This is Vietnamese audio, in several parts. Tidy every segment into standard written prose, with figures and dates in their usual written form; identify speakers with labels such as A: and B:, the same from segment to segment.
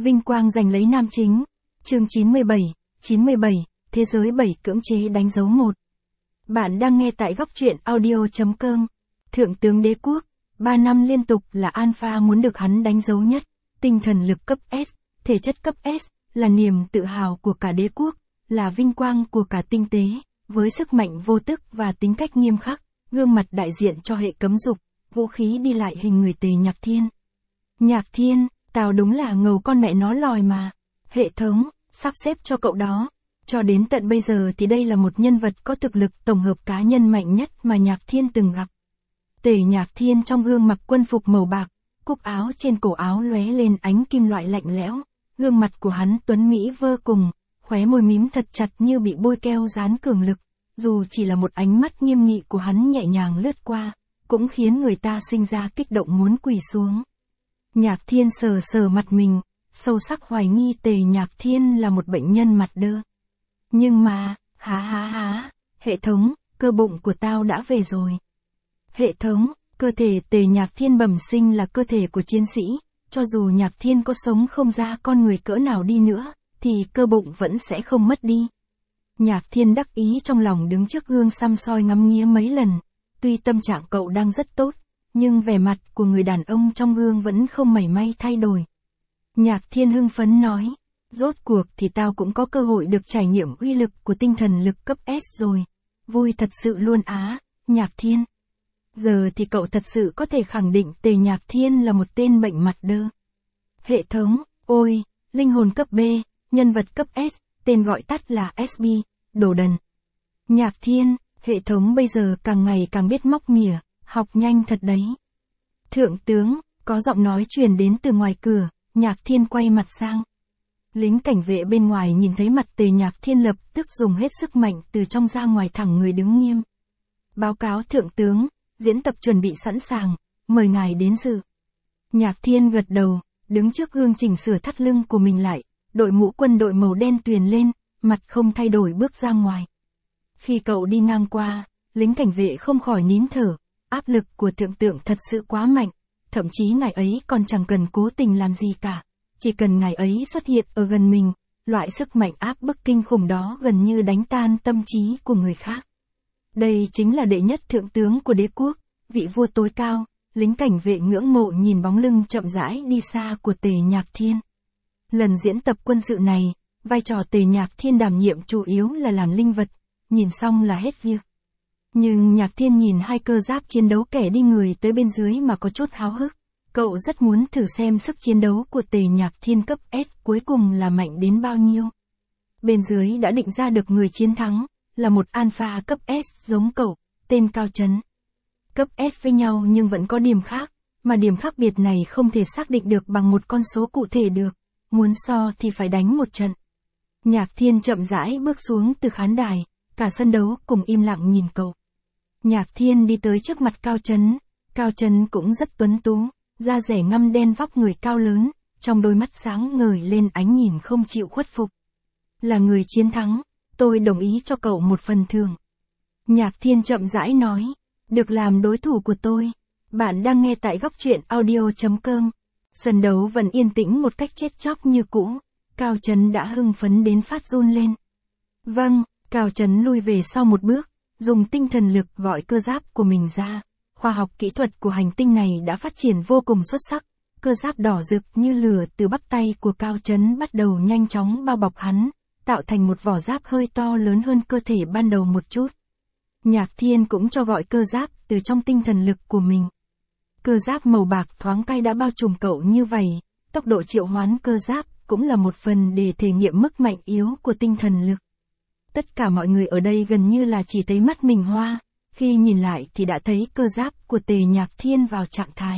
A: Vinh quang giành lấy nam chính. Chương 97, Thế giới 7 cưỡng chế đánh dấu 1. Bạn đang nghe tại góc truyện audio.com. Thượng tướng Đế Quốc, 3 năm liên tục là alpha muốn được hắn đánh dấu nhất. Tinh thần lực cấp S, thể chất cấp S, là niềm tự hào của cả đế quốc, là vinh quang của cả tinh tế, với sức mạnh vô tức và tính cách nghiêm khắc, gương mặt đại diện cho hệ cấm dục, vũ khí đi lại hình người Tề Nhạc Thiên. Nhạc Thiên, tao đúng là ngầu con mẹ nó lòi mà. Hệ thống, sắp xếp cho cậu đó. Cho đến tận bây giờ thì đây là một nhân vật có thực lực tổng hợp cá nhân mạnh nhất mà Nhạc Thiên từng gặp. Tề Nhạc Thiên trong gương mặc quân phục màu bạc, cúc áo trên cổ áo lóe lên ánh kim loại lạnh lẽo, gương mặt của hắn tuấn mỹ vô cùng, khóe môi mím thật chặt như bị bôi keo dán cường lực, dù chỉ là một ánh mắt nghiêm nghị của hắn nhẹ nhàng lướt qua, cũng khiến người ta sinh ra kích động muốn quỳ xuống. Nhạc Thiên sờ sờ mặt mình, sâu sắc hoài nghi Tề Nhạc Thiên là một bệnh nhân mặt đơ. Nhưng mà, hệ thống, cơ bụng của tao đã về rồi. Hệ thống, cơ thể Tề Nhạc Thiên bẩm sinh là cơ thể của chiến sĩ, cho dù Nhạc Thiên có sống không ra con người cỡ nào đi nữa, thì cơ bụng vẫn sẽ không mất đi. Nhạc Thiên đắc ý trong lòng đứng trước gương xăm soi ngắm nghía mấy lần, tuy tâm trạng cậu đang rất tốt, nhưng vẻ mặt của người đàn ông trong gương vẫn không mảy may thay đổi. Nhạc Thiên hưng phấn nói, rốt cuộc thì tao cũng có cơ hội được trải nghiệm uy lực của tinh thần lực cấp S rồi. Vui thật sự luôn á, Nhạc Thiên. Giờ thì cậu thật sự có thể khẳng định Tề Nhạc Thiên là một tên bệnh mặt đơ. Hệ thống, ôi, linh hồn cấp B, nhân vật cấp S, tên gọi tắt là SB, đồ đần. Nhạc Thiên, hệ thống bây giờ càng ngày càng biết móc mỉa, học nhanh thật đấy. Thượng tướng, có giọng nói truyền đến từ ngoài cửa, Nhạc Thiên quay mặt sang. Lính cảnh vệ bên ngoài nhìn thấy mặt Tề Nhạc Thiên lập tức dùng hết sức mạnh từ trong ra ngoài thẳng người đứng nghiêm. Báo cáo thượng tướng, diễn tập chuẩn bị sẵn sàng, mời ngài đến dự. Nhạc Thiên gật đầu, đứng trước gương chỉnh sửa thắt lưng của mình lại, đội mũ quân đội màu đen tuyền lên, mặt không thay đổi bước ra ngoài. Khi cậu đi ngang qua, lính cảnh vệ không khỏi nín thở, áp lực của thượng tướng thật sự quá mạnh, thậm chí ngài ấy còn chẳng cần cố tình làm gì cả, chỉ cần ngài ấy xuất hiện ở gần mình, loại sức mạnh áp bức kinh khủng đó gần như đánh tan tâm trí của người khác. Đây chính là đệ nhất thượng tướng của đế quốc, vị vua tối cao, lính cảnh vệ ngưỡng mộ nhìn bóng lưng chậm rãi đi xa của Tề Nhạc Thiên. Lần diễn tập quân sự này, vai trò Tề Nhạc Thiên đảm nhiệm chủ yếu là làm linh vật, nhìn xong là hết việc. Nhưng Nhạc Thiên nhìn hai cơ giáp chiến đấu kẻ đi người tới bên dưới mà có chút háo hức. Cậu rất muốn thử xem sức chiến đấu của Tề Nhạc Thiên cấp S cuối cùng là mạnh đến bao nhiêu. Bên dưới đã định ra được người chiến thắng, là một alpha cấp S giống cậu, tên Cao Chấn. Cấp S với nhau nhưng vẫn có điểm khác, mà điểm khác biệt này không thể xác định được bằng một con số cụ thể được, muốn so thì phải đánh một trận. Nhạc Thiên chậm rãi bước xuống từ khán đài, cả sân đấu cùng im lặng nhìn cậu. Nhạc Thiên đi tới trước mặt Cao Chấn cũng rất tuấn tú, da rẻ ngăm đen vóc người cao lớn, trong đôi mắt sáng ngời lên ánh nhìn không chịu khuất phục. Là người chiến thắng, tôi đồng ý cho cậu một phần thưởng. Nhạc Thiên chậm rãi nói, được làm đối thủ của tôi. Bạn đang nghe tại góc truyện audio.com. Sân đấu vẫn yên tĩnh một cách chết chóc như cũ, Cao Chấn đã hưng phấn đến phát run lên. Vâng, Cao Chấn lui về sau một bước, dùng tinh thần lực gọi cơ giáp của mình ra. Khoa học kỹ thuật của hành tinh này đã phát triển vô cùng xuất sắc, cơ giáp đỏ rực như lửa từ bắp tay của Cao Chấn bắt đầu nhanh chóng bao bọc hắn, tạo thành một vỏ giáp hơi to lớn hơn cơ thể ban đầu một chút. Nhạc Thiên cũng cho gọi cơ giáp từ trong tinh thần lực của mình. Cơ giáp màu bạc thoáng cái đã bao trùm cậu như vậy, tốc độ triệu hoán cơ giáp cũng là một phần để thể nghiệm mức mạnh yếu của tinh thần lực. Tất cả mọi người ở đây gần như là chỉ thấy mắt mình hoa, khi nhìn lại thì đã thấy cơ giáp của Tề Nhạc Thiên vào trạng thái.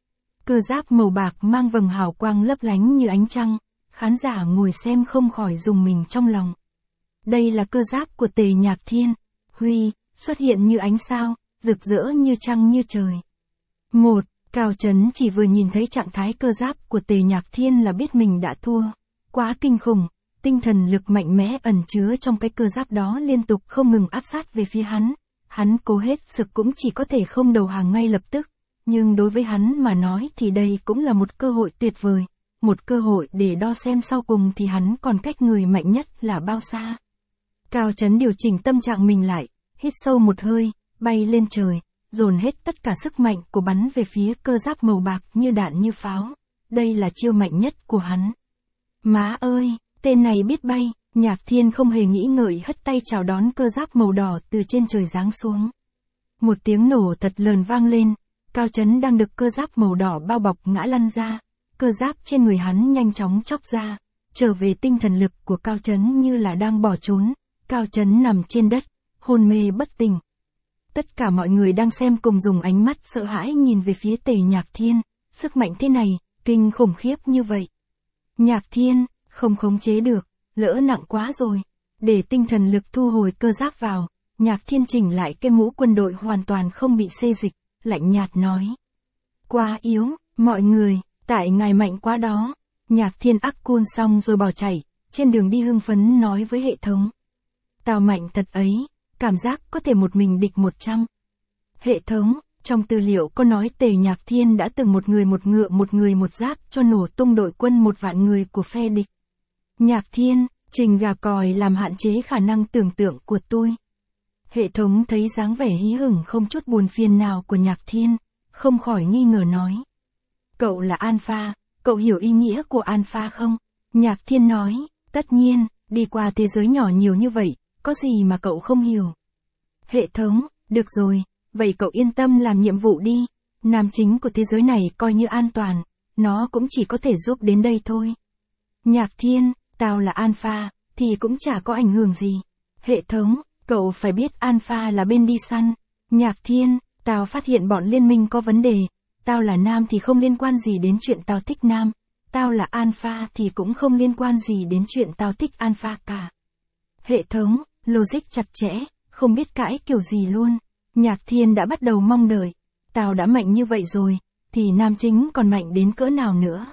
A: Cơ giáp màu bạc mang vầng hào quang lấp lánh như ánh trăng, khán giả ngồi xem không khỏi rùng mình trong lòng. Đây là cơ giáp của Tề Nhạc Thiên, xuất hiện như ánh sao, rực rỡ như trăng như trời. Cao Chấn chỉ vừa nhìn thấy trạng thái cơ giáp của Tề Nhạc Thiên là biết mình đã thua. Quá kinh khủng, tinh thần lực mạnh mẽ ẩn chứa trong cái cơ giáp đó liên tục không ngừng áp sát về phía hắn. Hắn cố hết sức cũng chỉ có thể không đầu hàng ngay lập tức, nhưng đối với hắn mà nói thì đây cũng là một cơ hội tuyệt vời. một cơ hội để đo xem sau cùng thì hắn còn cách người mạnh nhất là bao xa. Cao Chấn điều chỉnh tâm trạng mình lại, hít sâu một hơi, bay lên trời, dồn hết tất cả sức mạnh của bắn về phía cơ giáp màu bạc như đạn như pháo. Đây là chiêu mạnh nhất của hắn. Má ơi, tên này biết bay, Nhạc Thiên không hề nghĩ ngợi hất tay chào đón cơ giáp màu đỏ từ trên trời giáng xuống. Một tiếng nổ thật lớn vang lên, Cao Chấn đang được cơ giáp màu đỏ bao bọc ngã lăn ra, cơ giáp trên người hắn nhanh chóng chóc ra, trở về tinh thần lực của Cao Chấn như là đang bỏ trốn, Cao Chấn nằm trên đất, hôn mê bất tỉnh. Tất cả mọi người đang xem cùng dùng ánh mắt sợ hãi nhìn về phía Tề Nhạc Thiên, sức mạnh thế này, kinh khủng khiếp như vậy. Nhạc Thiên, không khống chế được, lỡ nặng quá rồi. Để tinh thần lực thu hồi cơ giáp vào, Nhạc Thiên chỉnh lại cái mũ quân đội hoàn toàn không bị xê dịch, lạnh nhạt nói. Quá yếu, mọi người, tại ngài mạnh quá đó. Nhạc Thiên ắc cun xong rồi bỏ chạy, trên đường đi hưng phấn nói với hệ thống. Tao mạnh thật ấy, cảm giác có thể một mình địch 100. Hệ thống, trong tư liệu có nói Tề Nhạc Thiên đã từng một người một ngựa một người một giáp cho nổ tung đội quân 1.000.000 người của phe địch. Nhạc Thiên, trình gà còi làm hạn chế khả năng tưởng tượng của tôi. Hệ thống thấy dáng vẻ hí hửng không chút buồn phiền nào của Nhạc Thiên, không khỏi nghi ngờ nói. Cậu là Alpha, cậu hiểu ý nghĩa của Alpha không? Nhạc Thiên nói, tất nhiên, đi qua thế giới nhỏ nhiều như vậy, có gì mà cậu không hiểu. Hệ thống, được rồi, vậy cậu yên tâm làm nhiệm vụ đi, nam chính của thế giới này coi như an toàn, nó cũng chỉ có thể giúp đến đây thôi. Nhạc Thiên, tao là Alpha, thì cũng chả có ảnh hưởng gì. Hệ thống, cậu phải biết Alpha là bên đi săn. Nhạc Thiên, tao phát hiện bọn liên minh có vấn đề, tao là nam thì không liên quan gì đến chuyện tao thích nam, tao là Alpha thì cũng không liên quan gì đến chuyện tao thích Alpha cả. Hệ thống, logic chặt chẽ, không biết cãi kiểu gì luôn. Nhạc Thiên đã bắt đầu mong đợi, tao đã mạnh như vậy rồi, thì nam chính còn mạnh đến cỡ nào nữa.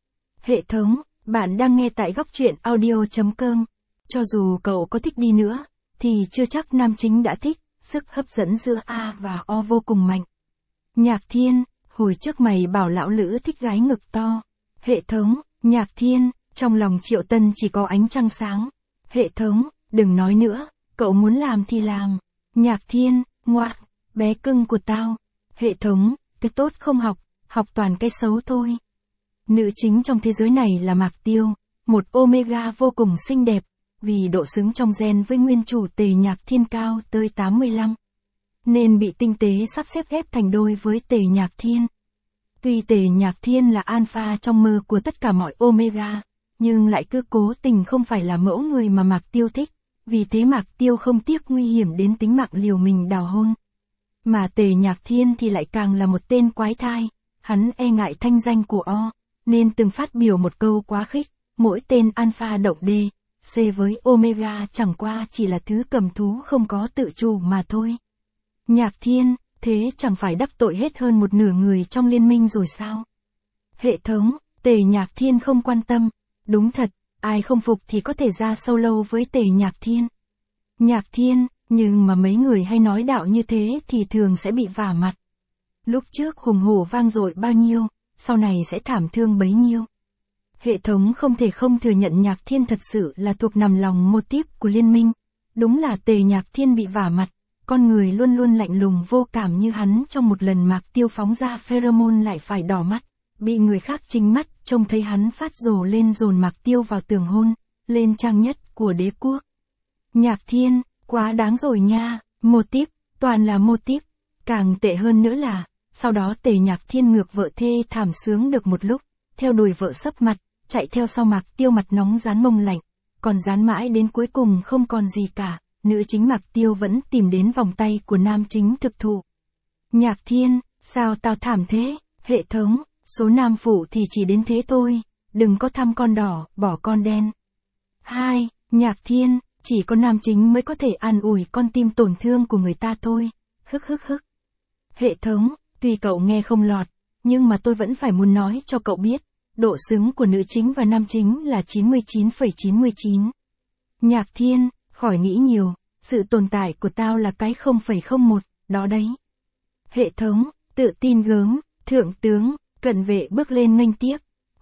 A: Hệ thống, bạn đang nghe tại góc truyện audio.com. Cho dù cậu có thích đi nữa, thì chưa chắc nam chính đã thích, sức hấp dẫn giữa A và O vô cùng mạnh. Nhạc Thiên, hồi trước mày bảo lão lữ thích gái ngực to. Hệ thống, Nhạc Thiên, trong lòng Triệu Tân chỉ có ánh trăng sáng. Hệ thống, đừng nói nữa, cậu muốn làm thì làm. Nhạc Thiên, ngoạc, bé cưng của tao. Hệ thống, cái tốt không học, học toàn cái xấu thôi. Nữ chính trong thế giới này là Mạc Tiêu, một Omega vô cùng xinh đẹp, vì độ xứng trong gen với nguyên chủ Tề Nhạc Thiên cao tới 85. Nên bị tinh tế sắp xếp ghép thành đôi với Tề Nhạc Thiên. Tuy Tề Nhạc Thiên là alpha trong mơ của tất cả mọi Omega, nhưng lại cứ cố tình không phải là mẫu người mà Mạc Tiêu thích, vì thế Mạc Tiêu không tiếc nguy hiểm đến tính mạng liều mình đào hôn. Mà Tề Nhạc Thiên thì lại càng là một tên quái thai, hắn e ngại thanh danh của O, nên từng phát biểu một câu quá khích, mỗi tên alpha động D, C với Omega chẳng qua chỉ là thứ cầm thú không có tự chủ mà thôi. Nhạc Thiên, thế chẳng phải đắc tội hết hơn một nửa người trong liên minh rồi sao? Hệ thống, Tề Nhạc Thiên không quan tâm, đúng thật, ai không phục thì có thể ra solo với Tề Nhạc Thiên. Nhạc Thiên, nhưng mà mấy người hay nói đạo như thế thì thường sẽ bị vả mặt. Lúc trước hùng hổ vang dội bao nhiêu, sau này sẽ thảm thương bấy nhiêu. Hệ thống không thể không thừa nhận Nhạc Thiên thật sự là thuộc nằm lòng mô típ của liên minh. Đúng là Tề Nhạc Thiên bị vả mặt, con người luôn luôn lạnh lùng vô cảm như hắn trong một lần Mạc Tiêu phóng ra pheromone lại phải đỏ mắt, bị người khác chính mắt trông thấy hắn phát rồ lên dồn Mạc Tiêu vào tường hôn, lên trang nhất của Đế Quốc. Nhạc Thiên, quá đáng rồi nha, mô típ, toàn là mô típ, càng tệ hơn nữa là, sau đó Tề Nhạc Thiên ngược vợ thê thảm sướng được một lúc, theo đuổi vợ sấp mặt, chạy theo sau Mạc Tiêu mặt nóng rán mông lạnh, còn rán mãi đến cuối cùng không còn gì cả, nữ chính Mạc Tiêu vẫn tìm đến vòng tay của nam chính thực thụ. Nhạc Thiên, sao tao thảm thế? Hệ thống, số nam phụ thì chỉ đến thế thôi, đừng có thăm con đỏ, bỏ con đen. 2. Nhạc Thiên, chỉ có nam chính mới có thể an ủi con tim tổn thương của người ta thôi. Hức hức hức. Hệ thống, tuy cậu nghe không lọt, nhưng mà tôi vẫn phải muốn nói cho cậu biết, độ xứng của nữ chính và nam chính là 99,99. Nhạc Thiên, khỏi nghĩ nhiều, sự tồn tại của tao là cái 0,01, đó đấy. Hệ thống, tự tin gớm, thượng tướng, cận vệ bước lên nghênh tiếp.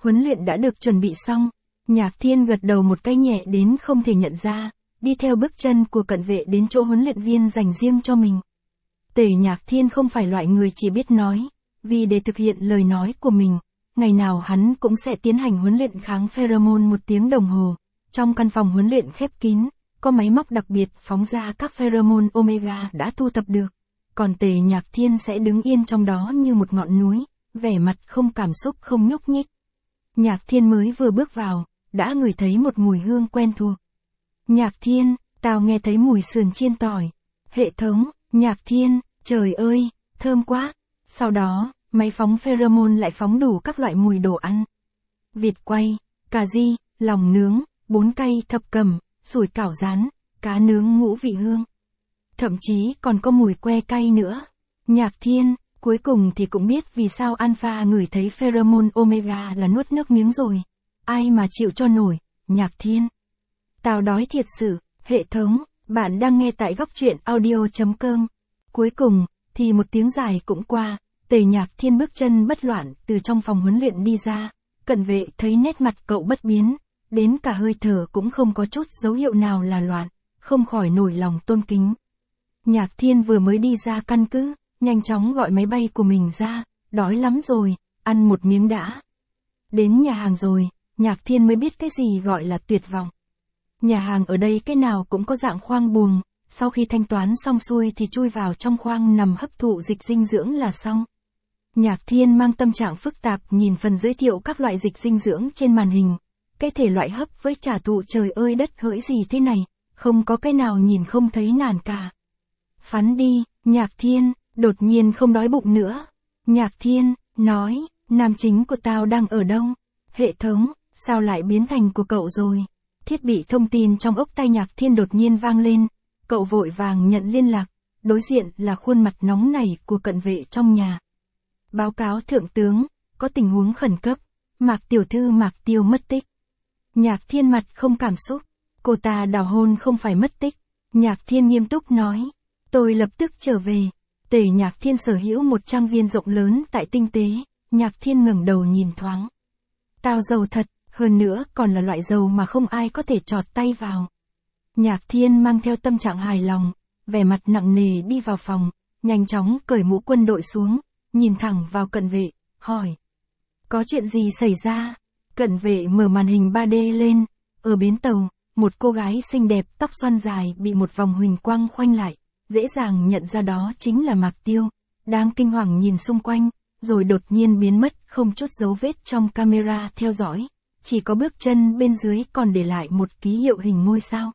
A: Huấn luyện đã được chuẩn bị xong. Nhạc Thiên gật đầu một cái nhẹ đến không thể nhận ra, đi theo bước chân của cận vệ đến chỗ huấn luyện viên dành riêng cho mình. Tề Nhạc Thiên không phải loại người chỉ biết nói, vì để thực hiện lời nói của mình, ngày nào hắn cũng sẽ tiến hành huấn luyện kháng pheromone 1 tiếng đồng hồ. Trong căn phòng huấn luyện khép kín, có máy móc đặc biệt phóng ra các pheromone omega đã thu thập được. Còn Tề Nhạc Thiên sẽ đứng yên trong đó như một ngọn núi, vẻ mặt không cảm xúc không nhúc nhích. Nhạc Thiên mới vừa bước vào, đã ngửi thấy một mùi hương quen thuộc. Nhạc Thiên, tao nghe thấy mùi sườn chiên tỏi. Hệ thống, Nhạc Thiên, trời ơi, thơm quá. Sau đó, máy phóng pheromone lại phóng đủ các loại mùi đồ ăn. Vịt quay, cà ri, lòng nướng, bún cay thập cẩm, sủi cảo rán, cá nướng ngũ vị hương. Thậm chí còn có mùi que cay nữa. Nhạc Thiên, cuối cùng thì cũng biết vì sao Alpha ngửi thấy pheromone omega là nuốt nước miếng rồi. Ai mà chịu cho nổi, Nhạc Thiên. Tao đói thiệt sự, hệ thống, bạn đang nghe tại góc truyện audio.com. Cuối cùng, thì một tiếng dài cũng qua, Tề Nhạc Thiên bước chân bất loạn từ trong phòng huấn luyện đi ra. Cận vệ thấy nét mặt cậu bất biến, đến cả hơi thở cũng không có chút dấu hiệu nào là loạn, không khỏi nổi lòng tôn kính. Nhạc Thiên vừa mới đi ra căn cứ, nhanh chóng gọi máy bay của mình ra, đói lắm rồi, ăn một miếng đã. Đến nhà hàng rồi, Nhạc Thiên mới biết cái gì gọi là tuyệt vọng. Nhà hàng ở đây cái nào cũng có dạng khoang buồng, sau khi thanh toán xong xuôi thì chui vào trong khoang nằm hấp thụ dịch dinh dưỡng là xong. Nhạc Thiên mang tâm trạng phức tạp nhìn phần giới thiệu các loại dịch dinh dưỡng trên màn hình. Cái thể loại hấp với trà thụ trời ơi đất hỡi gì thế này, không có cái nào nhìn không thấy nản cả. Phắn đi, Nhạc Thiên, đột nhiên không đói bụng nữa. Nhạc Thiên, nói, nam chính của tao đang ở đâu? Hệ thống, sao lại biến thành của cậu rồi? Thiết bị thông tin trong ốc tai Nhạc Thiên đột nhiên vang lên, cậu vội vàng nhận liên lạc, đối diện là khuôn mặt nóng nảy của cận vệ trong nhà. Báo cáo thượng tướng, có tình huống khẩn cấp, Mạc tiểu thư Mạc Tiêu mất tích. Nhạc Thiên mặt không cảm xúc, cô ta đào hôn không phải mất tích. Nhạc Thiên nghiêm túc nói, tôi lập tức trở về. Tề Nhạc Thiên sở hữu một trang viên rộng lớn tại Tinh Tế. Nhạc Thiên ngẩng đầu nhìn thoáng. Tao giàu thật, hơn nữa còn là loại giàu mà không ai có thể chọt tay vào. Nhạc Thiên mang theo tâm trạng hài lòng, vẻ mặt nặng nề đi vào phòng, nhanh chóng cởi mũ quân đội xuống, nhìn thẳng vào cận vệ, hỏi. Có chuyện gì xảy ra? Cận vệ mở màn hình 3D lên, ở bến tàu, một cô gái xinh đẹp tóc xoăn dài bị một vòng huỳnh quang khoanh lại, dễ dàng nhận ra đó chính là Mạc Tiêu, đang kinh hoàng nhìn xung quanh, rồi đột nhiên biến mất không chút dấu vết trong camera theo dõi, chỉ có bước chân bên dưới còn để lại một ký hiệu hình ngôi sao.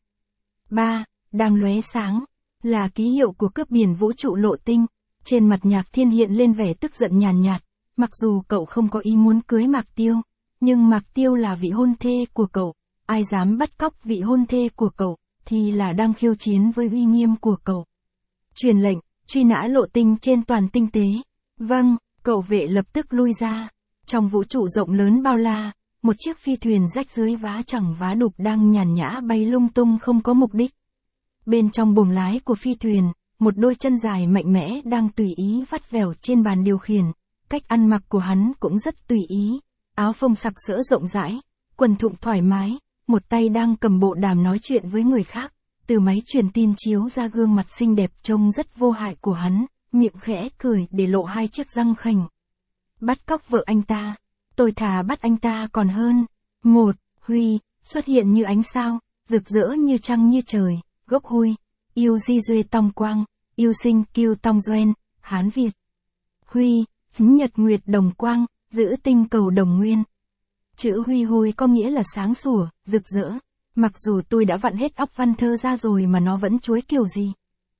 A: 3. Đang lóe sáng, là ký hiệu của cướp biển vũ trụ Lộ Tinh. Trên mặt Nhạc Thiên hiện lên vẻ tức giận nhàn nhạt, mặc dù cậu không có ý muốn cưới Mạc Tiêu, nhưng Mạc Tiêu là vị hôn thê của cậu, ai dám bắt cóc vị hôn thê của cậu, thì là đang khiêu chiến với uy nghiêm của cậu. Truyền lệnh, truy nã Lộ Tinh trên toàn Tinh Tế. Vâng, cậu vệ lập tức lui ra. Trong vũ trụ rộng lớn bao la, một chiếc phi thuyền rách rưới vá chẳng vá đục đang nhàn nhã bay lung tung không có mục đích. Bên trong buồng lái của phi thuyền, một đôi chân dài mạnh mẽ đang tùy ý vắt vẻo trên bàn điều khiển. Cách ăn mặc của hắn cũng rất tùy ý, áo phông sặc sỡ rộng rãi, quần thụng thoải mái, một tay đang cầm bộ đàm nói chuyện với người khác. Từ máy truyền tin chiếu ra gương mặt xinh đẹp trông rất vô hại của hắn, miệng khẽ cười để lộ hai chiếc răng khểnh. Bắt cóc vợ anh ta, tôi thà bắt anh ta còn hơn. Một, Huy, xuất hiện như ánh sao, rực rỡ như trăng như trời, gốc Huy, yêu di duê tòng quang, yêu sinh kiêu tòng doen, Hán Việt. Huy, chính nhật nguyệt đồng quang, giữ tinh cầu đồng nguyên. Chữ Huy Huy có nghĩa là sáng sủa, rực rỡ. Mặc dù tôi đã vặn hết óc văn thơ ra rồi mà nó vẫn chuối kiểu gì.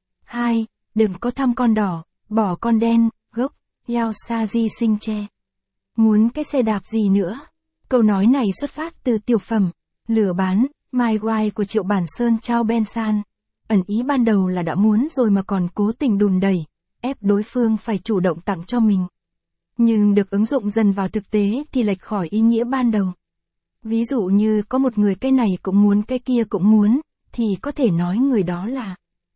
A: 2. Đừng có thăm con đỏ, bỏ con đen, gốc, Yao Sa Di Sinh Che. Muốn cái xe đạp gì nữa? Câu nói này xuất phát từ tiểu phẩm, Lửa bán, My Wife của Triệu Bản Sơn Chao Ben San. Ẩn ý ban đầu là đã muốn rồi mà còn cố tình đùn đẩy, ép đối phương phải chủ động tặng cho mình. Nhưng được ứng dụng dần vào thực tế thì lệch khỏi ý nghĩa ban đầu. Ví dụ như có một người cái này cũng muốn cái kia cũng muốn, thì có thể nói người đó là.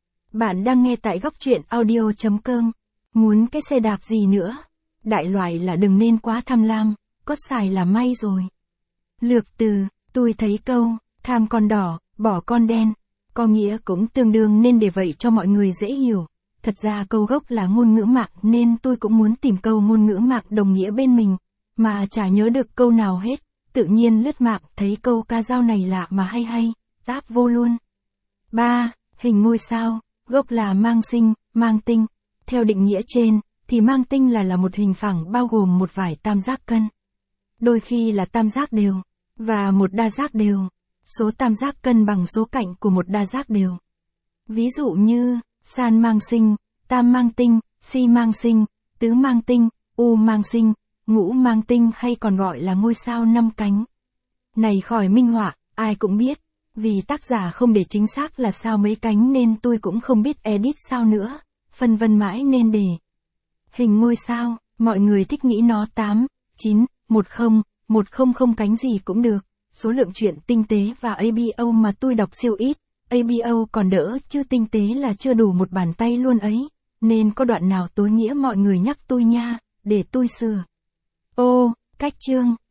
A: Bạn đang nghe tại góc truyện audio.com. Muốn cái xe đạp gì nữa? Đại loại là đừng nên quá tham lam, có xài là may rồi. Lược từ, tôi thấy câu, tham con đỏ, bỏ con đen, có nghĩa cũng tương đương nên để vậy cho mọi người dễ hiểu. Thật ra câu gốc là ngôn ngữ mạng nên tôi cũng muốn tìm câu ngôn ngữ mạng đồng nghĩa bên mình, mà chả nhớ được câu nào hết. Tự nhiên lướt mạng thấy câu ca dao này lạ mà hay, táp vô luôn. 3. Hình ngôi sao, gốc là mang sinh, mang tinh. Theo định nghĩa trên, thì mang tinh là một hình phẳng bao gồm một vải tam giác cân. Đôi khi là tam giác đều, và một đa giác đều. Số tam giác cân bằng số cạnh của một đa giác đều. Ví dụ như, san mang sinh, tam mang tinh, si mang sinh, tứ mang tinh, u mang sinh, ngũ mang tinh hay còn gọi là ngôi sao 5 cánh. Này khỏi minh họa, ai cũng biết, vì tác giả không để chính xác là sao mấy cánh nên tôi cũng không biết edit sao nữa, phân vân mãi nên để. Hình ngôi sao, mọi người thích nghĩ nó 8, 9, 10, 100 cánh gì cũng được, số lượng chuyện tinh tế và ABO mà tôi đọc siêu ít, ABO còn đỡ chứ tinh tế là chưa đủ một bàn tay luôn ấy, nên có đoạn nào tối nghĩa mọi người nhắc tôi nha, để tôi sửa. Ô, cách chương,